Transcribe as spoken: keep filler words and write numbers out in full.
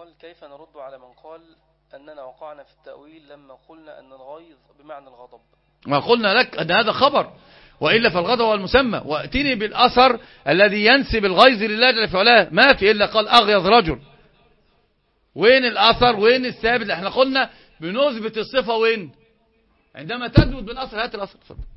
قال كيف نرد على من قال أننا وقعنا في التأويل لما قلنا أن الغيظ بمعنى الغضب؟ ما قلنا لك أن هذا خبر، وإلا فالغضب هو المسمى. وأتيني بالأثر الذي ينسب الغيظ لله جل في علاه، ما في إلا قال أغيظ رجل. وين الأثر؟ وين الثابت؟ احنا قلنا بنثبت الصفة وين؟ عندما تثبت بالأثر هات الأثر.